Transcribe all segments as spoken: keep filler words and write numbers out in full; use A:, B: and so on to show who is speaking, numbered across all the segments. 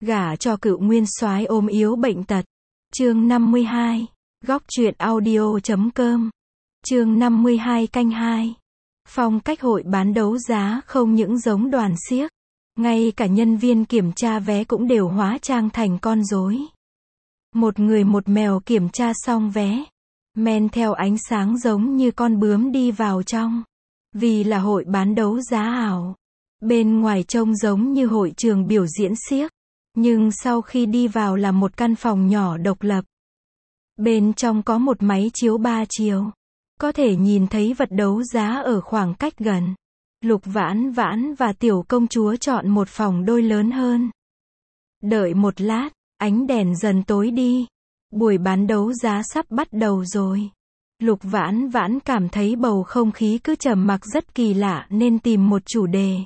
A: Gả cho cựu nguyên soái ốm yếu bệnh tật. Chương năm mươi hai. Góc truyện audio chấm com. Chương năm mươi hai canh hai. Phong cách hội bán đấu giá không những giống đoàn xiếc, ngay cả nhân viên kiểm tra vé cũng đều hóa trang thành con rối. Một người một mèo kiểm tra xong vé, men theo ánh sáng giống như con bướm đi vào trong. Vì là hội bán đấu giá ảo, bên ngoài trông giống như hội trường biểu diễn xiếc, nhưng sau khi đi vào là một căn phòng nhỏ độc lập. Bên trong có một máy chiếu ba chiều, có thể nhìn thấy vật đấu giá ở khoảng cách gần. Lục Vãn Vãn và tiểu công chúa chọn một phòng đôi lớn hơn. Đợi một lát, ánh đèn dần tối đi. Buổi bán đấu giá sắp bắt đầu rồi. Lục Vãn Vãn cảm thấy bầu không khí cứ trầm mặc rất kỳ lạ nên tìm một chủ đề.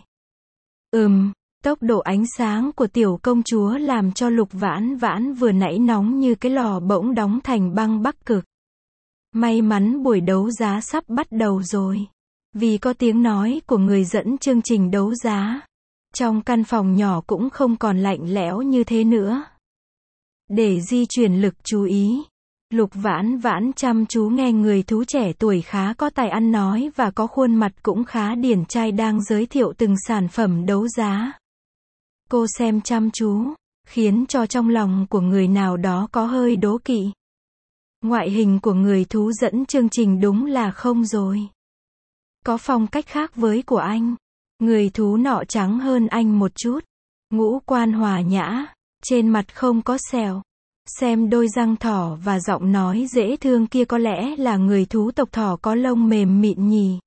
A: Ừm, tốc độ ánh sáng của tiểu công chúa làm cho Lục Vãn Vãn vừa nãy nóng như cái lò bỗng đóng thành băng Bắc Cực. May mắn buổi đấu giá sắp bắt đầu rồi. Vì có tiếng nói của người dẫn chương trình đấu giá, trong căn phòng nhỏ cũng không còn lạnh lẽo như thế nữa. Để di chuyển lực chú ý, Lục Vãn Vãn chăm chú nghe người thú trẻ tuổi khá có tài ăn nói và có khuôn mặt cũng khá điển trai đang giới thiệu từng sản phẩm đấu giá. Cô xem chăm chú, khiến cho trong lòng của người nào đó có hơi đố kỵ. Ngoại hình của người thú dẫn chương trình đúng là không rồi. Có phong cách khác với của anh. Người thú nọ trắng hơn anh một chút. Ngũ quan hòa nhã, trên mặt không có sẹo. Xem đôi răng thỏ và giọng nói dễ thương kia có lẽ là người thú tộc thỏ có lông mềm mịn nhỉ.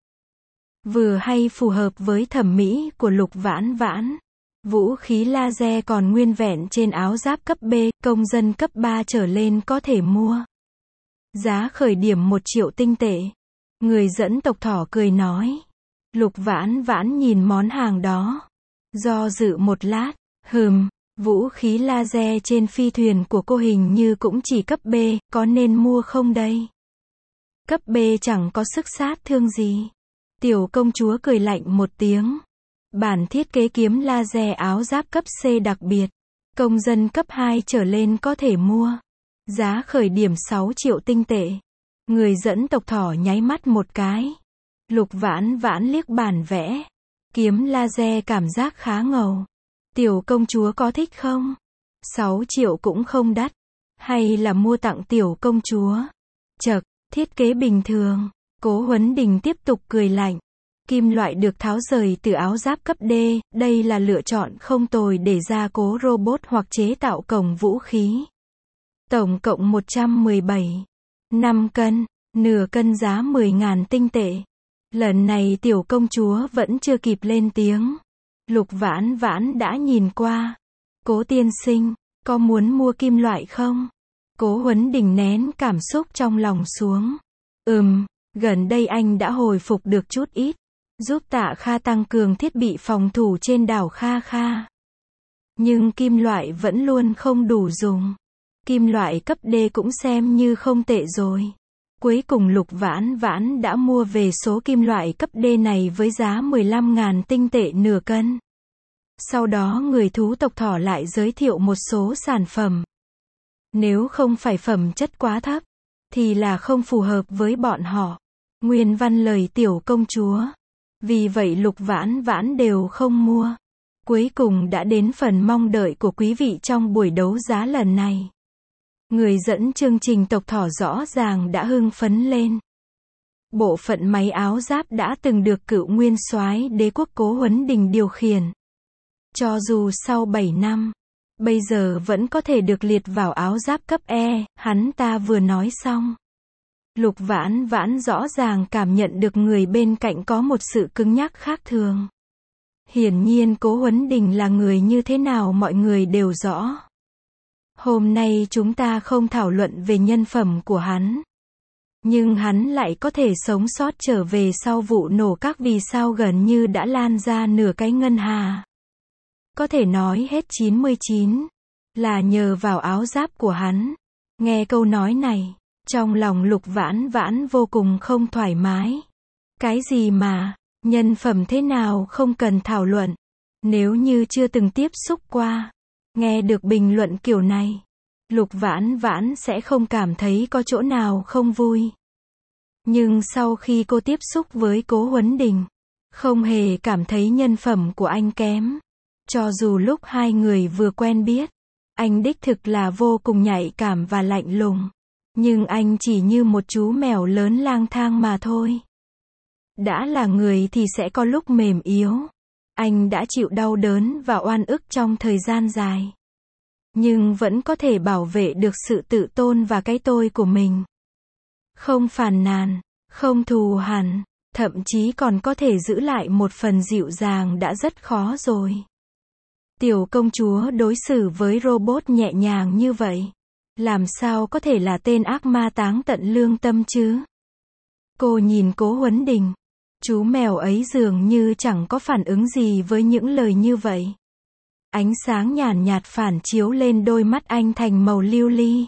A: Vừa hay phù hợp với thẩm mỹ của Lục Vãn Vãn. Vũ khí laser còn nguyên vẹn trên áo giáp cấp B, công dân cấp ba trở lên có thể mua. Giá khởi điểm một triệu tinh tệ. Người dẫn tộc thỏ cười nói. Lục Vãn Vãn nhìn món hàng đó. Do dự một lát, hừm, vũ khí laser trên phi thuyền của cô hình như cũng chỉ cấp B, có nên mua không đây? Cấp B chẳng có sức sát thương gì. Tiểu công chúa cười lạnh một tiếng. Bản thiết kế kiếm laser áo giáp cấp C đặc biệt. Công dân cấp hai trở lên có thể mua. Giá khởi điểm sáu triệu tinh tệ. Người dẫn tộc thỏ nháy mắt một cái. Lục Vãn Vãn liếc bản vẽ. Kiếm laser cảm giác khá ngầu. Tiểu công chúa có thích không? sáu triệu cũng không đắt. Hay là mua tặng tiểu công chúa? Chậc, thiết kế bình thường. Cố Huấn Đình tiếp tục cười lạnh. Kim loại được tháo rời từ áo giáp cấp D, đây là lựa chọn không tồi để gia cố robot hoặc chế tạo cổng vũ khí. Tổng cộng một trăm mười bảy. năm cân, nửa cân giá mười nghìn tinh tệ. Lần này tiểu công chúa vẫn chưa kịp lên tiếng. Lục Vãn Vãn đã nhìn qua. Cố tiên sinh, có muốn mua kim loại không? Cố Huấn Đình nén cảm xúc trong lòng xuống. Ừm, gần đây anh đã hồi phục được chút ít. Giúp Tạ Kha tăng cường thiết bị phòng thủ trên đảo Kha Kha. Nhưng kim loại vẫn luôn không đủ dùng. Kim loại cấp D cũng xem như không tệ rồi. Cuối cùng Lục Vãn Vãn đã mua về số kim loại cấp D này với giá mười lăm nghìn tinh tệ nửa cân. Sau đó người thú tộc thỏ lại giới thiệu một số sản phẩm. Nếu không phải phẩm chất quá thấp, thì là không phù hợp với bọn họ. Nguyên văn lời tiểu công chúa. Vì vậy Lục Vãn Vãn đều không mua. Cuối cùng đã đến phần mong đợi của quý vị trong buổi đấu giá lần này. Người dẫn chương trình tộc thỏ rõ ràng đã hưng phấn lên. Bộ phận máy áo giáp đã từng được cựu nguyên soái đế quốc Cố Huấn Đình điều khiển. Cho dù sau bảy năm, bây giờ vẫn có thể được liệt vào áo giáp cấp E, hắn ta vừa nói xong. Lục Vãn Vãn rõ ràng cảm nhận được người bên cạnh có một sự cứng nhắc khác thường. Hiển nhiên Cố Huấn Đình là người như thế nào mọi người đều rõ. Hôm nay chúng ta không thảo luận về nhân phẩm của hắn. Nhưng hắn lại có thể sống sót trở về sau vụ nổ các vì sao gần như đã lan ra nửa cái ngân hà. Có thể nói hết chín mươi chín là nhờ vào áo giáp của hắn. Nghe câu nói này, trong lòng Lục Vãn Vãn vô cùng không thoải mái. Cái gì mà, nhân phẩm thế nào không cần thảo luận. Nếu như chưa từng tiếp xúc qua, Nghe được bình luận kiểu này, Lục Vãn Vãn sẽ không cảm thấy có chỗ nào không vui. Nhưng sau khi cô tiếp xúc với Cố Huấn Đình, không hề cảm thấy nhân phẩm của anh kém. Cho dù lúc hai người vừa quen biết, anh đích thực là vô cùng nhạy cảm và lạnh lùng. Nhưng anh chỉ như một chú mèo lớn lang thang mà thôi. Đã là người thì sẽ có lúc mềm yếu. Anh đã chịu đau đớn và oan ức trong thời gian dài. Nhưng vẫn có thể bảo vệ được sự tự tôn và cái tôi của mình. Không phàn nàn, không thù hằn, thậm chí còn có thể giữ lại một phần dịu dàng đã rất khó rồi. Tiểu công chúa đối xử với robot nhẹ nhàng như vậy. Làm sao có thể là tên ác ma táng tận lương tâm chứ? Cô nhìn Cố Huấn Đình. Chú mèo ấy dường như chẳng có phản ứng gì với những lời như vậy. Ánh sáng nhàn nhạt phản chiếu lên đôi mắt anh thành màu lưu ly.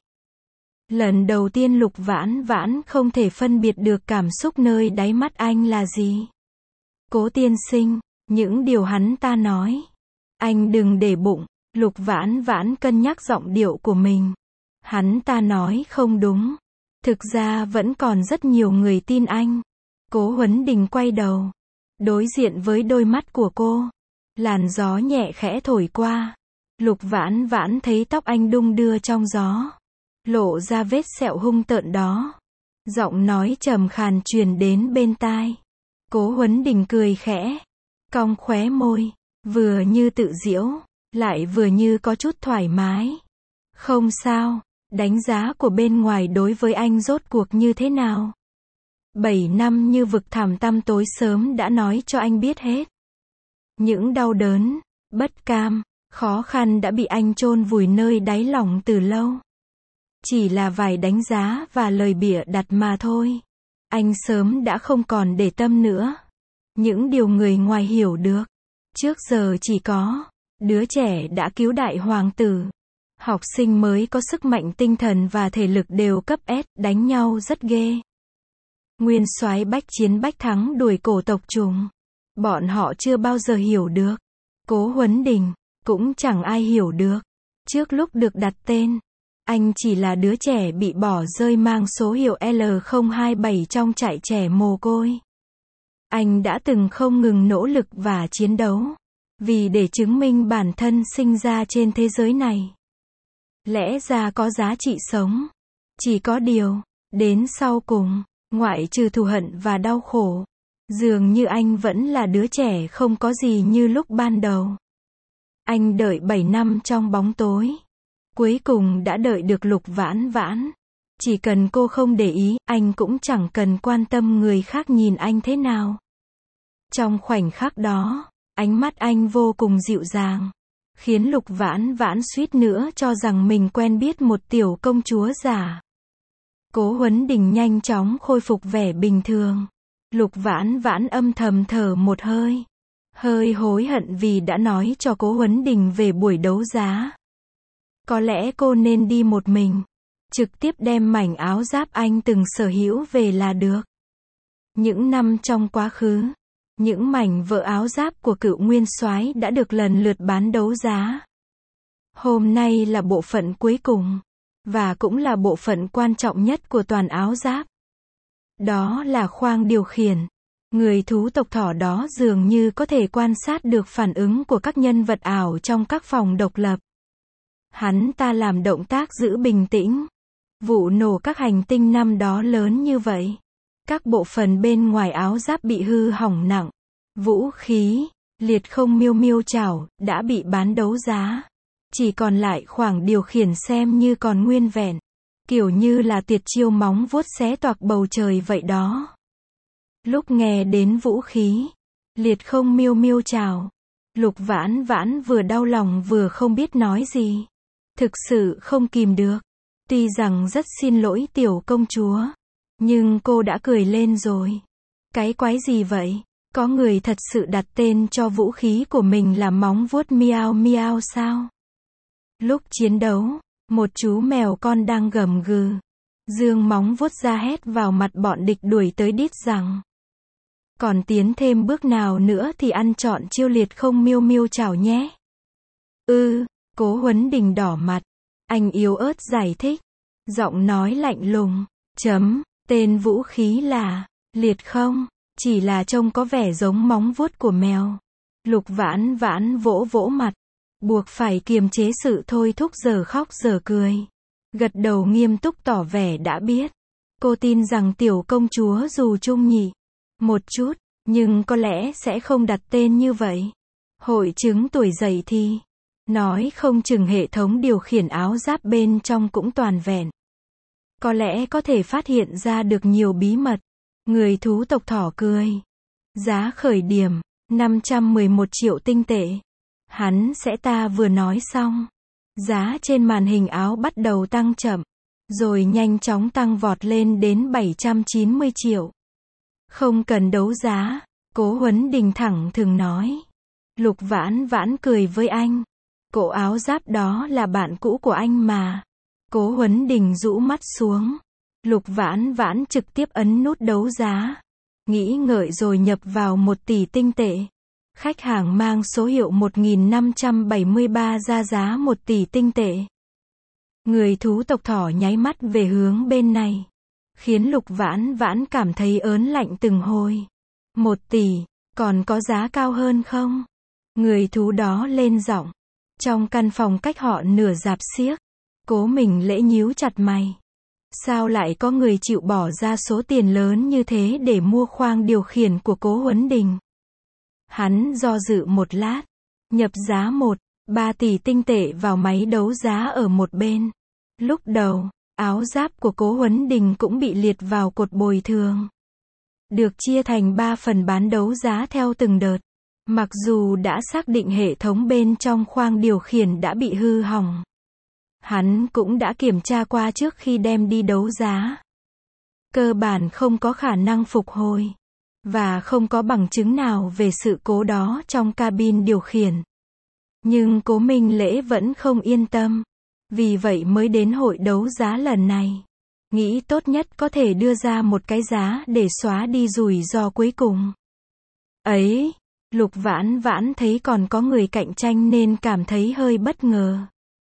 A: Lần đầu tiên Lục Vãn Vãn không thể phân biệt được cảm xúc nơi đáy mắt anh là gì. Cố tiên sinh, những điều hắn ta nói. Anh đừng để bụng, Lục Vãn Vãn cân nhắc giọng điệu của mình. Hắn ta nói không đúng. Thực ra vẫn còn rất nhiều người tin anh. Cố Huấn Đình quay đầu. Đối diện với đôi mắt của cô. Làn gió nhẹ khẽ thổi qua. Lục Vãn Vãn thấy tóc anh đung đưa trong gió. Lộ ra vết sẹo hung tợn đó. Giọng nói trầm khàn truyền đến bên tai. Cố Huấn Đình cười khẽ. Cong khóe môi. Vừa như tự giễu. Lại vừa như có chút thoải mái. Không sao. Đánh giá của bên ngoài đối với anh rốt cuộc như thế nào? Bảy năm như vực thẳm tăm tối sớm đã nói cho anh biết hết. Những đau đớn, bất cam, khó khăn đã bị anh chôn vùi nơi đáy lòng từ lâu. Chỉ là vài đánh giá và lời bịa đặt mà thôi. Anh sớm đã không còn để tâm nữa. Những điều người ngoài hiểu được. Trước giờ chỉ có đứa trẻ đã cứu đại hoàng tử. Học sinh mới có sức mạnh tinh thần và thể lực đều cấp S, đánh nhau rất ghê. Nguyên soái bách chiến bách thắng đuổi cổ tộc trùng. Bọn họ chưa bao giờ hiểu được. Cố Huấn Đình, cũng chẳng ai hiểu được. Trước lúc được đặt tên, anh chỉ là đứa trẻ bị bỏ rơi mang số hiệu L không hai bảy trong trại trẻ mồ côi. Anh đã từng không ngừng nỗ lực và chiến đấu. Vì để chứng minh bản thân sinh ra trên thế giới này. Lẽ ra có giá trị sống. Chỉ có điều, đến sau cùng, ngoại trừ thù hận và đau khổ, dường như anh vẫn là đứa trẻ không có gì như lúc ban đầu. Anh đợi bảy năm trong bóng tối. Cuối cùng đã đợi được Lục Vãn Vãn. Chỉ cần cô không để ý, anh cũng chẳng cần quan tâm người khác nhìn anh thế nào. Trong khoảnh khắc đó, ánh mắt anh vô cùng dịu dàng. Khiến Lục Vãn Vãn suýt nữa cho rằng mình quen biết một tiểu công chúa giả. Cố Huấn Đình nhanh chóng khôi phục vẻ bình thường. Lục Vãn Vãn âm thầm thở một hơi. Hơi hối hận vì đã nói cho Cố Huấn Đình về buổi đấu giá. Có lẽ cô nên đi một mình. Trực tiếp đem mảnh áo giáp anh từng sở hữu về là được. Những năm trong quá khứ, những mảnh vỡ áo giáp của cựu nguyên soái đã được lần lượt bán đấu giá. Hôm nay là bộ phận cuối cùng, và cũng là bộ phận quan trọng nhất của toàn áo giáp. Đó là khoang điều khiển. Người thú tộc thỏ đó dường như có thể quan sát được phản ứng của các nhân vật ảo trong các phòng độc lập. Hắn ta làm động tác giữ bình tĩnh. Vụ nổ các hành tinh năm đó lớn như vậy. Các bộ phận bên ngoài áo giáp bị hư hỏng nặng. Vũ khí, liệt không miêu miêu chảo, đã bị bán đấu giá. Chỉ còn lại khoảng điều khiển xem như còn nguyên vẹn. Kiểu như là tuyệt chiêu móng vuốt xé toạc bầu trời vậy đó. Lúc nghe đến vũ khí, liệt không miêu miêu chảo, Lục Vãn Vãn vừa đau lòng vừa không biết nói gì. Thực sự không kìm được. Tuy rằng rất xin lỗi tiểu công chúa, nhưng cô đã cười lên rồi. Cái quái gì vậy? Có người thật sự đặt tên cho vũ khí của mình là móng vuốt miao miao sao? Lúc chiến đấu, một chú mèo con đang gầm gừ, giương móng vuốt ra hét vào mặt bọn địch đuổi tới đít rằng. Còn tiến thêm bước nào nữa thì ăn trọn chiêu liệt không miêu miêu chảo nhé. Ừ, Cố Huấn Đình đỏ mặt. Anh yếu ớt giải thích. Giọng nói lạnh lùng. Chấm, tên vũ khí là, liệt không? Chỉ là trông có vẻ giống móng vuốt của mèo. Lục Vãn Vãn vỗ vỗ mặt. Buộc phải kiềm chế sự thôi thúc giờ khóc giờ cười. Gật đầu nghiêm túc tỏ vẻ đã biết. Cô tin rằng tiểu công chúa dù trung nhị một chút, nhưng có lẽ sẽ không đặt tên như vậy. Hội chứng tuổi dậy thì, nói không chừng hệ thống điều khiển áo giáp bên trong cũng toàn vẹn. Có lẽ có thể phát hiện ra được nhiều bí mật. Người thú tộc thỏ cười. Giá khởi điểm, năm trăm mười một triệu tinh tệ. Hắn sẽ ta vừa nói xong. Giá trên màn hình áo bắt đầu tăng chậm, rồi nhanh chóng tăng vọt lên đến bảy trăm chín mươi triệu. Không cần đấu giá, Cố Huấn Đình thẳng thừng nói. Lục Vãn Vãn cười với anh. Cổ áo giáp đó là bạn cũ của anh mà. Cố Huấn Đình rũ mắt xuống. Lục Vãn Vãn trực tiếp ấn nút đấu giá. Nghĩ ngợi rồi nhập vào một tỷ tinh tệ. Khách hàng mang số hiệu một nghìn năm trăm bảy mươi ba ra giá một tỷ tinh tệ. Người thú tộc thỏ nháy mắt về hướng bên này, khiến Lục Vãn Vãn cảm thấy ớn lạnh từng hồi. Một tỷ, còn có giá cao hơn không? Người thú đó lên giọng. Trong căn phòng cách họ nửa dạp xiếc, Cố Mình Lễ nhíu chặt mày. Sao lại có người chịu bỏ ra số tiền lớn như thế để mua khoang điều khiển của Cố Huấn Đình? Hắn do dự một lát, nhập giá một, ba tỷ tinh tệ vào máy đấu giá ở một bên. Lúc đầu, áo giáp của Cố Huấn Đình cũng bị liệt vào cột bồi thường. Được chia thành ba phần bán đấu giá theo từng đợt. Mặc dù đã xác định hệ thống bên trong khoang điều khiển đã bị hư hỏng. Hắn cũng đã kiểm tra qua trước khi đem đi đấu giá. Cơ bản không có khả năng phục hồi. Và không có bằng chứng nào về sự cố đó trong cabin điều khiển. Nhưng Cố Minh Lễ vẫn không yên tâm. Vì vậy mới đến hội đấu giá lần này. Nghĩ tốt nhất có thể đưa ra một cái giá để xóa đi rủi ro cuối cùng. Ấy, Lục Vãn Vãn thấy còn có người cạnh tranh nên cảm thấy hơi bất ngờ.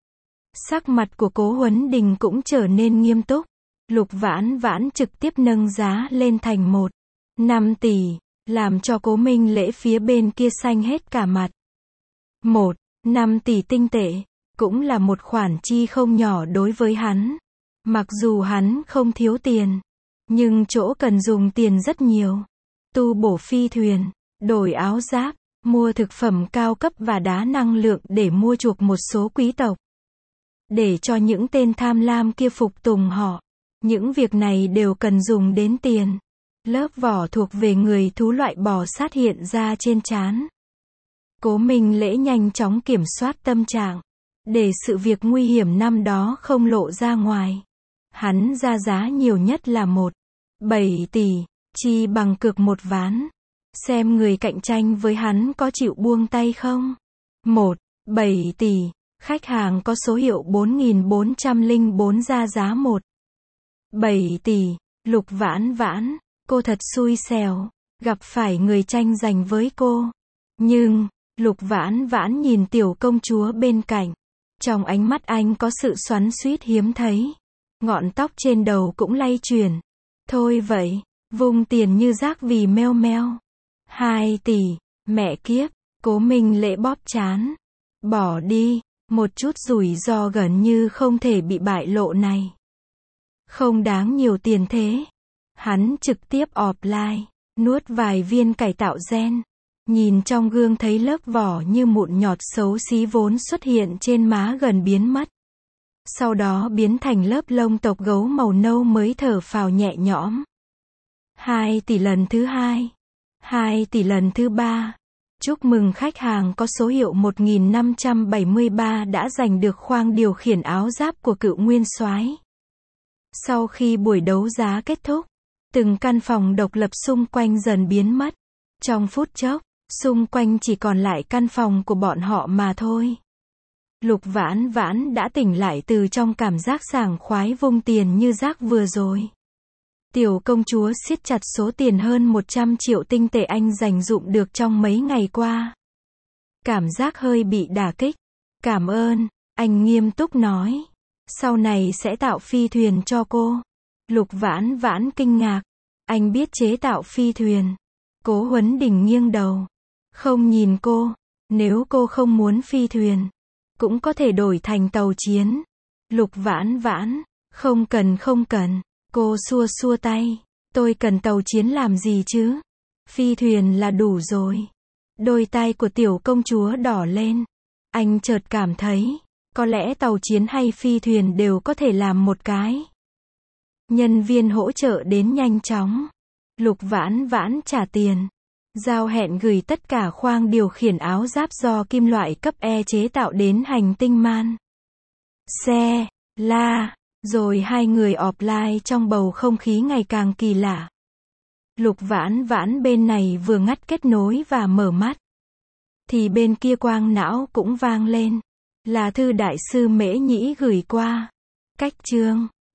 A: Sắc mặt của Cố Huấn Đình cũng trở nên nghiêm túc. Lục Vãn Vãn trực tiếp nâng giá lên thành một, năm tỷ, làm cho Cố Minh Lễ phía bên kia xanh hết cả mặt. Một, năm tỷ tinh tệ, cũng là một khoản chi không nhỏ đối với hắn. Mặc dù hắn không thiếu tiền, nhưng chỗ cần dùng tiền rất nhiều. Tu bổ phi thuyền, đổi áo giáp, mua thực phẩm cao cấp và đá năng lượng để mua chuộc một số quý tộc. Để cho những tên tham lam kia phục tùng họ. Những việc này đều cần dùng đến tiền. Lớp vỏ thuộc về người thú loại bò sát hiện ra trên trán. Cố Minh Lễ nhanh chóng kiểm soát tâm trạng, để sự việc nguy hiểm năm đó không lộ ra ngoài. Hắn ra giá nhiều nhất là một, bảy tỷ, chi bằng cược một ván. Xem người cạnh tranh với hắn có chịu buông tay không? Một, bảy tỷ, khách hàng có số hiệu bốn nghìn bốn trăm lẻ bốn ra giá một, bảy tỷ, Lục Vãn Vãn, cô thật xui xẻo, gặp phải người tranh giành với cô. Nhưng, Lục Vãn Vãn nhìn tiểu công chúa bên cạnh. Trong ánh mắt anh có sự xoắn xuýt hiếm thấy. Ngọn tóc trên đầu cũng lay chuyển. Thôi vậy, vung tiền như rác vì meo meo. Hai tỷ, mẹ kiếp, Cố Minh Lễ bóp trán. Bỏ đi, một chút rủi ro gần như không thể bị bại lộ này. Không đáng nhiều tiền thế. Hắn trực tiếp offline, nuốt vài viên cải tạo gen. Nhìn trong gương thấy lớp vỏ như mụn nhọt xấu xí vốn xuất hiện trên má gần biến mất. Sau đó biến thành lớp lông tộc gấu màu nâu mới thở phào nhẹ nhõm. Hai tỷ lần thứ hai. Hai tỷ lần thứ ba. Chúc mừng khách hàng có số hiệu một nghìn năm trăm bảy mươi ba đã giành được khoang điều khiển áo giáp của cựu nguyên soái. Sau khi buổi đấu giá kết thúc, từng căn phòng độc lập xung quanh dần biến mất. Trong phút chốc, xung quanh chỉ còn lại căn phòng của bọn họ mà thôi. Lục Vãn Vãn đã tỉnh lại từ trong cảm giác sảng khoái vung tiền như rác vừa rồi. Tiểu công chúa siết chặt số tiền hơn một trăm triệu tinh tệ anh dành dụm được trong mấy ngày qua. Cảm giác hơi bị đả kích. Cảm ơn. Anh nghiêm túc nói. Sau này sẽ tạo phi thuyền cho cô. Lục Vãn Vãn kinh ngạc. Anh biết chế tạo phi thuyền. Cố Huấn Đình nghiêng đầu. Không nhìn cô. Nếu cô không muốn phi thuyền, cũng có thể đổi thành tàu chiến. Lục Vãn Vãn. Không cần không cần. Cô xua xua tay. Tôi cần tàu chiến làm gì chứ? Phi thuyền là đủ rồi. Đôi tay của tiểu công chúa đỏ lên. Anh chợt cảm thấy, có lẽ tàu chiến hay phi thuyền đều có thể làm một cái. Nhân viên hỗ trợ đến nhanh chóng. Lục Vãn Vãn trả tiền. Giao hẹn gửi tất cả khoang điều khiển áo giáp do kim loại cấp E chế tạo đến hành tinh Man. Xe, la, rồi hai người offline trong bầu không khí ngày càng kỳ lạ. Lục Vãn Vãn bên này vừa ngắt kết nối và mở mắt, thì bên kia quang não cũng vang lên. Là thư đại sư Mễ Nhĩ gửi qua. Cách chương